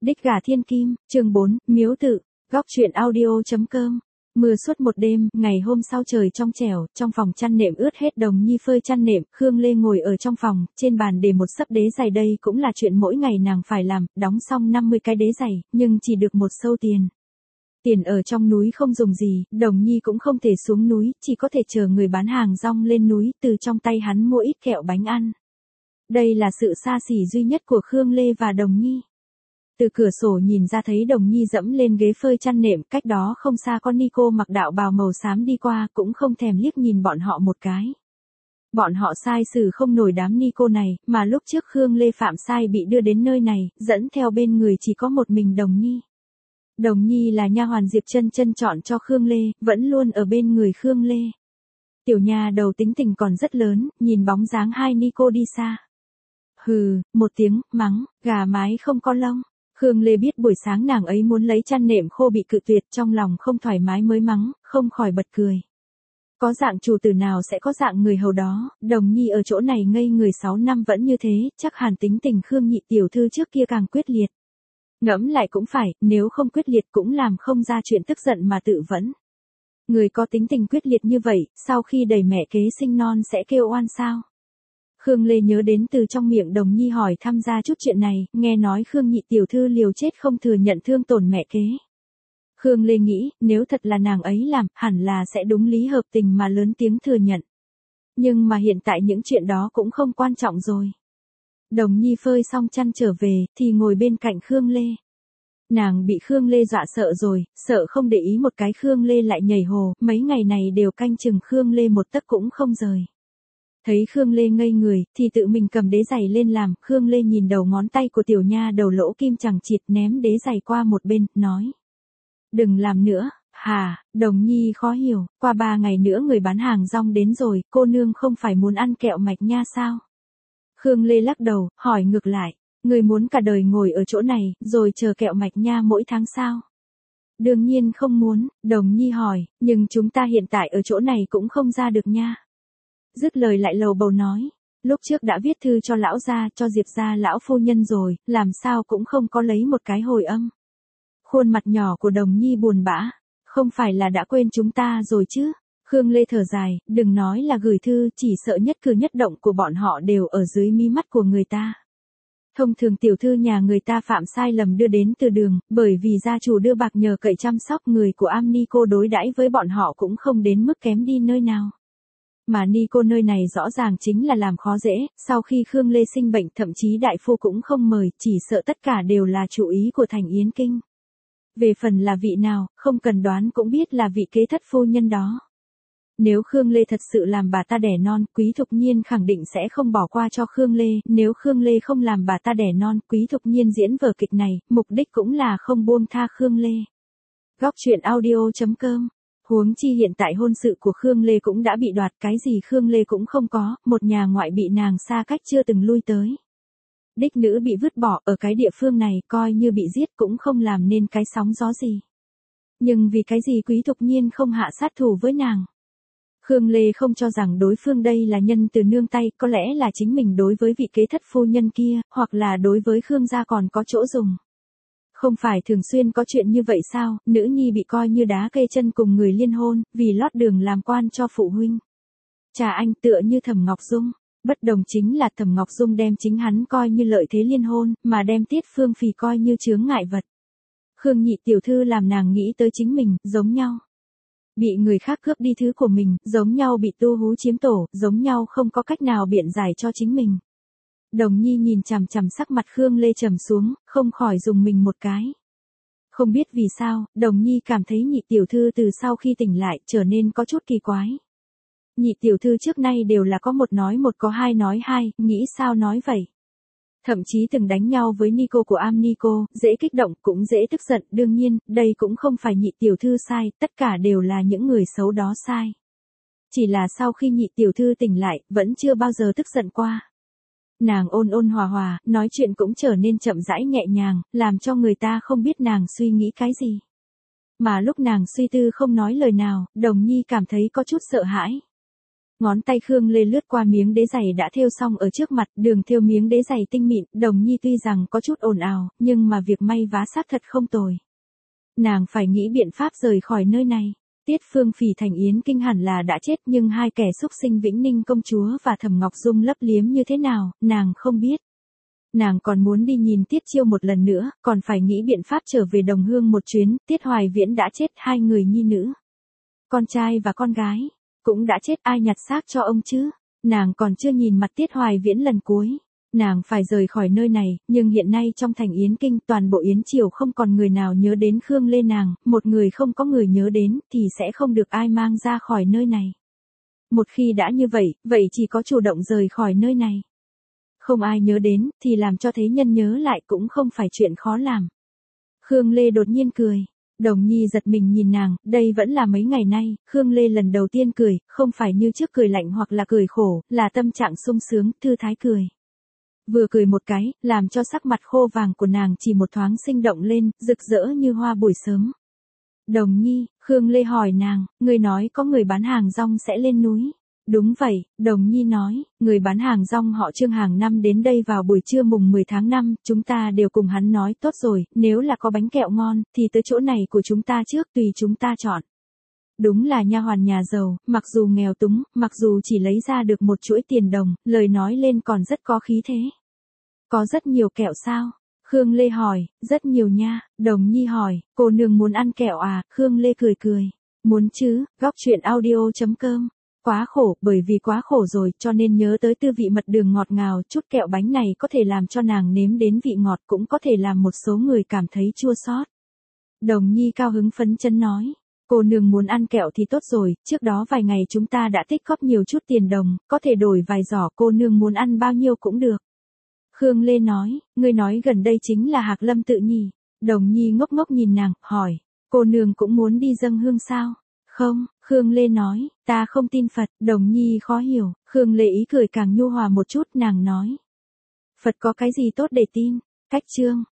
Đích gà thiên kim, chương 4, miếu tự, góc truyện audio.com. Mưa suốt một đêm, ngày hôm sau trời trong trẻo, trong phòng chăn nệm ướt hết. Đồng Nhi phơi chăn nệm, Khương Lê ngồi ở trong phòng, trên bàn để một xấp đế giày, đây cũng là chuyện mỗi ngày nàng phải làm, đóng xong 50 cái đế giày, nhưng chỉ được một sâu tiền. Tiền ở trong núi không dùng gì, Đồng Nhi cũng không thể xuống núi, chỉ có thể chờ người bán hàng rong lên núi, từ trong tay hắn mua ít kẹo bánh ăn. Đây là sự xa xỉ duy nhất của Khương Lê và Đồng Nhi. Từ cửa sổ nhìn ra thấy Đồng Nhi dẫm lên ghế phơi chăn nệm, cách đó không xa con Nico mặc đạo bào màu xám đi qua, cũng không thèm liếc nhìn bọn họ một cái. Bọn họ sai xử không nổi đám Nico này, mà lúc trước Khương Lê phạm sai bị đưa đến nơi này, dẫn theo bên người chỉ có một mình Đồng Nhi. Đồng Nhi là nha hoàn Diệp Chân Chân chọn cho Khương Lê, vẫn luôn ở bên người Khương Lê. Tiểu nha đầu tính tình còn rất lớn, nhìn bóng dáng hai Nico đi xa. Hừ, một tiếng, mắng, gà mái không có lông. Khương Lê biết buổi sáng nàng ấy muốn lấy chăn nệm khô bị cự tuyệt, trong lòng không thoải mái mới mắng, không khỏi bật cười. Có dạng chủ tử nào sẽ có dạng người hầu đó, Đồng Nhi ở chỗ này ngây người 6 năm vẫn như thế, chắc hẳn tính tình Khương nhị tiểu thư trước kia càng quyết liệt. Ngẫm lại cũng phải, nếu không quyết liệt cũng làm không ra chuyện tức giận mà tự vẫn. Người có tính tình quyết liệt như vậy, sau khi đầy mẹ kế sinh non sẽ kêu oan sao? Khương Lê nhớ đến từ trong miệng Đồng Nhi hỏi thăm ra chút chuyện này, nghe nói Khương nhị tiểu thư liều chết không thừa nhận thương tổn mẹ kế. Khương Lê nghĩ, nếu thật là nàng ấy làm, hẳn là sẽ đúng lý hợp tình mà lớn tiếng thừa nhận. Nhưng mà hiện tại những chuyện đó cũng không quan trọng rồi. Đồng Nhi phơi xong chăn trở về, thì ngồi bên cạnh Khương Lê. Nàng bị Khương Lê dọa sợ rồi, sợ không để ý một cái Khương Lê lại nhảy hồ, mấy ngày này đều canh chừng Khương Lê một tấc cũng không rời. Thấy Khương Lê ngây người, thì tự mình cầm đế giày lên làm, Khương Lê nhìn đầu ngón tay của tiểu nha đầu lỗ kim chằng chịt, ném đế giày qua một bên, nói. Đừng làm nữa, hả? Đồng Nhi khó hiểu, qua 3 ngày nữa người bán hàng rong đến rồi, cô nương không phải muốn ăn kẹo mạch nha sao? Khương Lê lắc đầu, hỏi ngược lại, người muốn cả đời ngồi ở chỗ này, rồi chờ kẹo mạch nha mỗi tháng sao? Đương nhiên không muốn, Đồng Nhi hỏi, nhưng chúng ta hiện tại ở chỗ này cũng không ra được nha. Dứt lời lại lầu bầu nói, lúc trước đã viết thư cho lão gia, cho Diệp gia lão phu nhân rồi, làm sao cũng không có lấy một cái hồi âm. Khuôn mặt nhỏ của Đồng Nhi buồn bã, không phải là đã quên chúng ta rồi chứ? Khương Lê thở dài, đừng nói là gửi thư, chỉ sợ nhất cử nhất động của bọn họ đều ở dưới mí mắt của người ta. Thông thường tiểu thư nhà người ta phạm sai lầm đưa đến từ đường, bởi vì gia chủ đưa bạc nhờ cậy chăm sóc, người của Nico đối đãi với bọn họ cũng không đến mức kém đi nơi nào. Mà Nico nơi này rõ ràng chính là làm khó dễ, sau khi Khương Lê sinh bệnh thậm chí đại phu cũng không mời, chỉ sợ tất cả đều là chủ ý của Thành Yến Kinh. Về phần là vị nào, không cần đoán cũng biết là vị kế thất phu nhân đó. Nếu Khương Lê thật sự làm bà ta đẻ non, Quý Thục Nhiên khẳng định sẽ không bỏ qua cho Khương Lê, nếu Khương Lê không làm bà ta đẻ non, Quý Thục Nhiên diễn vở kịch này, mục đích cũng là không buông tha Khương Lê. Góc truyện audio.com. Huống chi hiện tại hôn sự của Khương Lê cũng đã bị đoạt, cái gì Khương Lê cũng không có, một nhà ngoại bị nàng xa cách chưa từng lui tới. Đích nữ bị vứt bỏ ở cái địa phương này, coi như bị giết cũng không làm nên cái sóng gió gì. Nhưng vì cái gì Quý Thục Nhiên không hạ sát thủ với nàng? Khương Lê không cho rằng đối phương đây là nhân từ nương tay, có lẽ là chính mình đối với vị kế thất phu nhân kia, hoặc là đối với Khương gia còn có chỗ dùng. Không phải thường xuyên có chuyện như vậy sao, nữ nhi bị coi như đá cây chân cùng người liên hôn, vì lót đường làm quan cho phụ huynh. Chà anh, tựa như Thẩm Ngọc Dung. Bất đồng chính là Thẩm Ngọc Dung đem chính hắn coi như lợi thế liên hôn, mà đem Tiết Phương Phì coi như chướng ngại vật. Khương nhị tiểu thư làm nàng nghĩ tới chính mình, giống nhau. Bị người khác cướp đi thứ của mình, giống nhau bị tu hú chiếm tổ, giống nhau không có cách nào biện giải cho chính mình. Đồng Nhi nhìn chằm chằm sắc mặt Khương Lê trầm xuống, không khỏi dùng mình một cái. Không biết vì sao, Đồng Nhi cảm thấy nhị tiểu thư từ sau khi tỉnh lại trở nên có chút kỳ quái. Nhị tiểu thư trước nay đều là có một nói một có hai nói hai, nghĩ sao nói vậy. Thậm chí từng đánh nhau với Nico của Nico, dễ kích động cũng dễ tức giận, đương nhiên, đây cũng không phải nhị tiểu thư sai, tất cả đều là những người xấu đó sai. Chỉ là sau khi nhị tiểu thư tỉnh lại, vẫn chưa bao giờ tức giận qua. Nàng ôn ôn hòa hòa, nói chuyện cũng trở nên chậm rãi nhẹ nhàng, làm cho người ta không biết nàng suy nghĩ cái gì. Mà lúc nàng suy tư không nói lời nào, Đồng Nhi cảm thấy có chút sợ hãi. Ngón tay Khương Lê lướt qua miếng đế giày đã thêu xong ở trước mặt, đường thêu miếng đế giày tinh mịn, Đồng Nhi tuy rằng có chút ồn ào, nhưng mà việc may vá xác thật không tồi. Nàng phải nghĩ biện pháp rời khỏi nơi này. Tiết Phương Phỉ thành Yến Kinh hẳn là đã chết, nhưng hai kẻ xúc sinh Vĩnh Ninh công chúa và Thẩm Ngọc Dung lấp liếm như thế nào, nàng không biết. Nàng còn muốn đi nhìn Tiết Chiêu một lần nữa, còn phải nghĩ biện pháp trở về Đồng Hương một chuyến. Tiết Hoài Viễn đã chết, hai người nhi nữ, con trai và con gái cũng đã chết, ai nhặt xác cho ông chứ? Nàng còn chưa nhìn mặt Tiết Hoài Viễn lần cuối. Nàng phải rời khỏi nơi này, nhưng hiện nay trong thành Yến Kinh toàn bộ Yến Triều không còn người nào nhớ đến Khương Lê nàng, một người không có người nhớ đến thì sẽ không được ai mang ra khỏi nơi này. Một khi đã như vậy, vậy chỉ có chủ động rời khỏi nơi này. Không ai nhớ đến, thì làm cho thế nhân nhớ lại cũng không phải chuyện khó làm. Khương Lê đột nhiên cười. Đồng Nhi giật mình nhìn nàng, đây vẫn là mấy ngày nay, Khương Lê lần đầu tiên cười, không phải như trước cười lạnh hoặc là cười khổ, là tâm trạng sung sướng, thư thái cười. Vừa cười một cái, làm cho sắc mặt khô vàng của nàng chỉ một thoáng sinh động lên, rực rỡ như hoa buổi sớm. Đồng Nhi, Khương Lê hỏi nàng, người nói có người bán hàng rong sẽ lên núi. Đúng vậy, Đồng Nhi nói, người bán hàng rong họ Trương hàng năm đến đây vào buổi trưa mùng 10 tháng 5, chúng ta đều cùng hắn nói tốt rồi, nếu là có bánh kẹo ngon, thì tới chỗ này của chúng ta trước, tùy chúng ta chọn. Đúng là nha hoàn nhà giàu, mặc dù nghèo túng, mặc dù chỉ lấy ra được một chuỗi tiền đồng, lời nói lên còn rất có khí thế. Có rất nhiều kẹo sao? Khương Lê hỏi, rất nhiều nha. Đồng Nhi hỏi, cô nương muốn ăn kẹo à? Khương Lê cười cười, muốn chứ. Góc truyện audio.com. Quá khổ, bởi vì quá khổ rồi, cho nên nhớ tới tư vị mật đường ngọt ngào, chút kẹo bánh này có thể làm cho nàng nếm đến vị ngọt, cũng có thể làm một số người cảm thấy chua xót. Đồng Nhi cao hứng phấn chấn nói, cô nương muốn ăn kẹo thì tốt rồi, trước đó vài ngày chúng ta đã tích góp nhiều chút tiền đồng, có thể đổi vài giỏ, cô nương muốn ăn bao nhiêu cũng được. Khương Lê nói, ngươi nói gần đây chính là Hạc Lâm tự nhỉ? Đồng Nhi ngốc ngốc nhìn nàng, hỏi, cô nương cũng muốn đi dâng hương sao? Không, Khương Lê nói, ta không tin Phật. Đồng Nhi khó hiểu, Khương Lê ý cười càng nhu hòa một chút, nàng nói, Phật có cái gì tốt để tin? Cách chương.